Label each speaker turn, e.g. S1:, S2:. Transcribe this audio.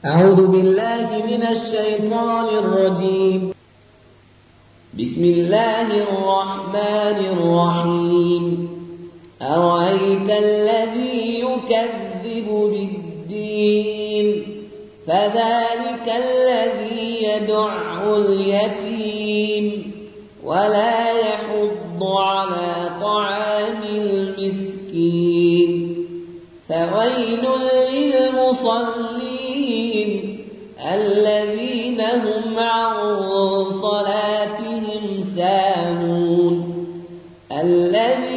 S1: أعوذ بالله من الشيطان الرجيم. بسم الله الرحمن الرحيم. أرأيت الذي يكذب بالدين فذلك الذي يدع اليتيم ولا يحض على طعام المسكين فويل للمصلين الذين هم عن صلاتهم ساهون